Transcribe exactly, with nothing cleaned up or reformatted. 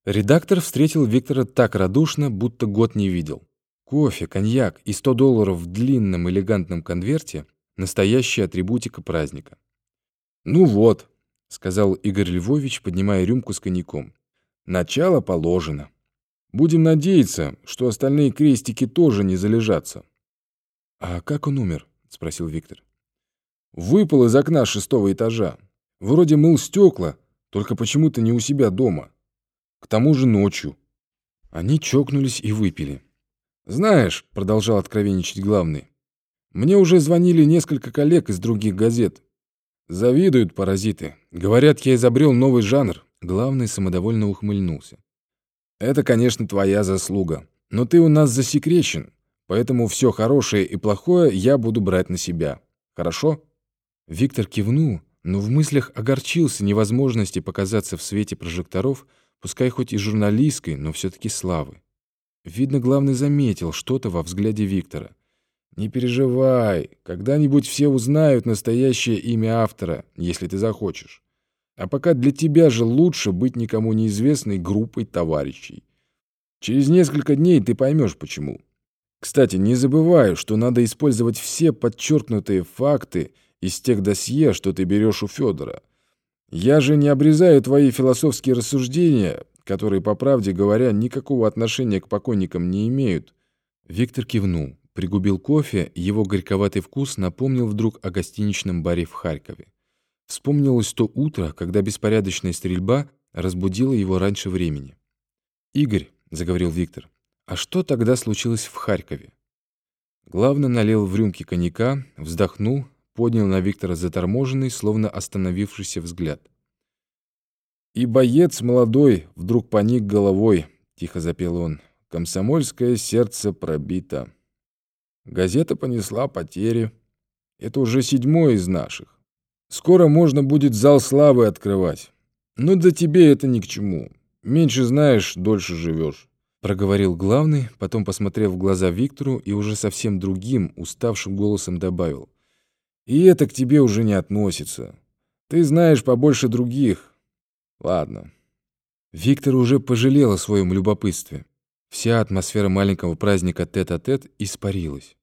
Редактор встретил Виктора так радушно, будто год не видел. Кофе, коньяк и сто долларов в длинном элегантном конверте — настоящая атрибутика праздника. «Ну вот», — сказал Игорь Львович, поднимая рюмку с коньяком, — «начало положено. Будем надеяться, что остальные крестики тоже не залежатся». «А как он умер?» — спросил Виктор. «Выпал из окна шестого этажа. Вроде мыл стекла, только почему-то не у себя дома. К тому же ночью». Они чокнулись и выпили. «Знаешь», — продолжал откровенничать главный, «мне уже звонили несколько коллег из других газет. Завидуют паразиты. Говорят, я изобрел новый жанр». Главный самодовольно ухмыльнулся. «Это, конечно, твоя заслуга. Но ты у нас засекречен, поэтому все хорошее и плохое я буду брать на себя. Хорошо?» Виктор кивнул, но в мыслях огорчился невозможности показаться в свете прожекторов, пускай хоть и журналистской, но все-таки славы. Видно, главный заметил что-то во взгляде Виктора. «Не переживай, когда-нибудь все узнают настоящее имя автора, если ты захочешь. А пока для тебя же лучше быть никому неизвестной группой товарищей. Через несколько дней ты поймешь, почему. Кстати, не забывай, что надо использовать все подчеркнутые факты из тех досье, что ты берешь у Федора. Я же не обрезаю твои философские рассуждения, которые, по правде говоря, никакого отношения к покойникам не имеют». Виктор кивнул, пригубил кофе, его горьковатый вкус напомнил вдруг о гостиничном баре в Харькове. Вспомнилось то утро, когда беспорядочная стрельба разбудила его раньше времени. «Игорь», — заговорил Виктор, — «а что тогда случилось в Харькове?» Главный налил в рюмки коньяка, вздохнул, поднял на Виктора заторможенный, словно остановившийся взгляд. «И боец молодой вдруг поник головой», — тихо запел он. «Комсомольское сердце пробито. Газета понесла потери. Это уже седьмой из наших. Скоро можно будет зал славы открывать. Но да тебе это ни к чему. Меньше знаешь, дольше живешь», — проговорил главный, потом, посмотрев в глаза Виктору и уже совсем другим, уставшим голосом добавил. «И это к тебе уже не относится. Ты знаешь побольше других. Ладно». Виктор уже пожалел о своем любопытстве. Вся атмосфера маленького праздника тет-а-тет испарилась.